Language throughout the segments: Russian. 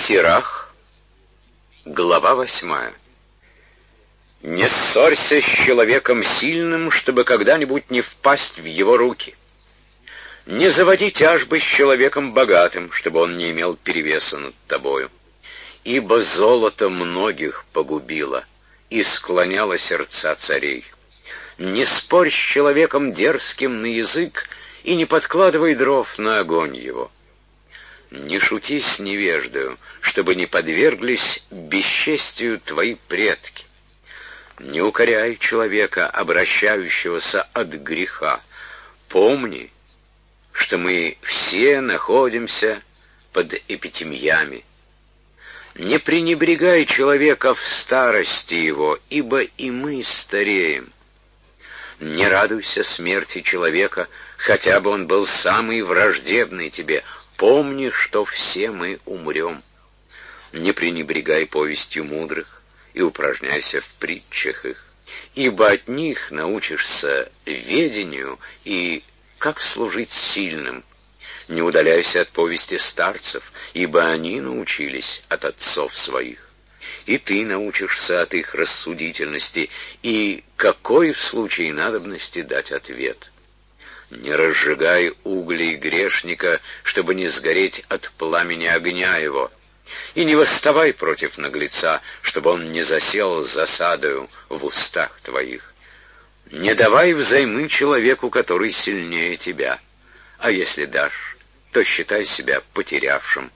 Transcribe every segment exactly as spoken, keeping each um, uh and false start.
Сирах, глава восьмая. Не ссорься с человеком сильным, чтобы когда-нибудь не впасть в его руки. Не заводи тяжбы с человеком богатым, чтобы он не имел перевеса над тобою. Ибо золото многих погубило и склоняло сердца царей. Не спорь с человеком дерзким на язык и не подкладывай дров на огонь его. Не шути с невеждою, чтобы не подверглись бесчестию твои предки. Не укоряй человека, обращающегося от греха. Помни, что мы все находимся под эпитемьями. Не пренебрегай человека в старости его, ибо и мы стареем. Не радуйся смерти человека, хотя бы он был самый враждебный тебе. Помни, что все мы умрем. Не пренебрегай повестью мудрых и упражняйся в притчах их, ибо от них научишься ведению и как служить сильным. Не удаляйся от повести старцев, ибо они научились от отцов своих. И ты научишься от их рассудительности, и какой в случае надобности дать ответ. Не разжигай углей грешника, чтобы не сгореть от пламени огня его. И не восставай против наглеца, чтобы он не засел засадою в устах твоих. Не давай взаймы человеку, который сильнее тебя, а если дашь, то считай себя потерявшим.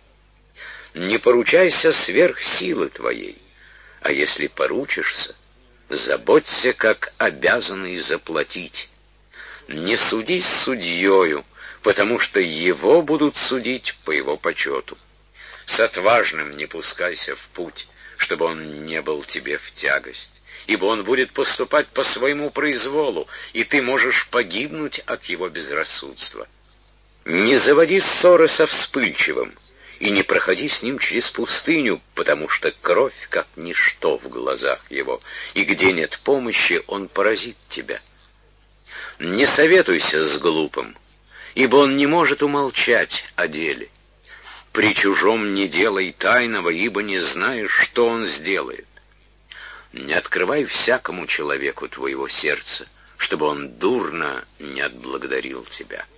Не поручайся сверх силы твоей, а если поручишься, заботься, как обязанный заплатить. Не суди с судьею, потому что его будут судить по его почету. С отважным не пускайся в путь, чтобы он не был тебе в тягость, ибо он будет поступать по своему произволу, и ты можешь погибнуть от его безрассудства. Не заводи ссоры со вспыльчивым, и не проходи с ним через пустыню, потому что кровь как ничто в глазах его, и где нет помощи, он поразит тебя. Не советуйся с глупым, ибо он не может умолчать о деле. При чужом не делай тайного, ибо не знаешь, что он сделает. Не открывай всякому человеку твоего сердца, чтобы он дурно не отблагодарил тебя.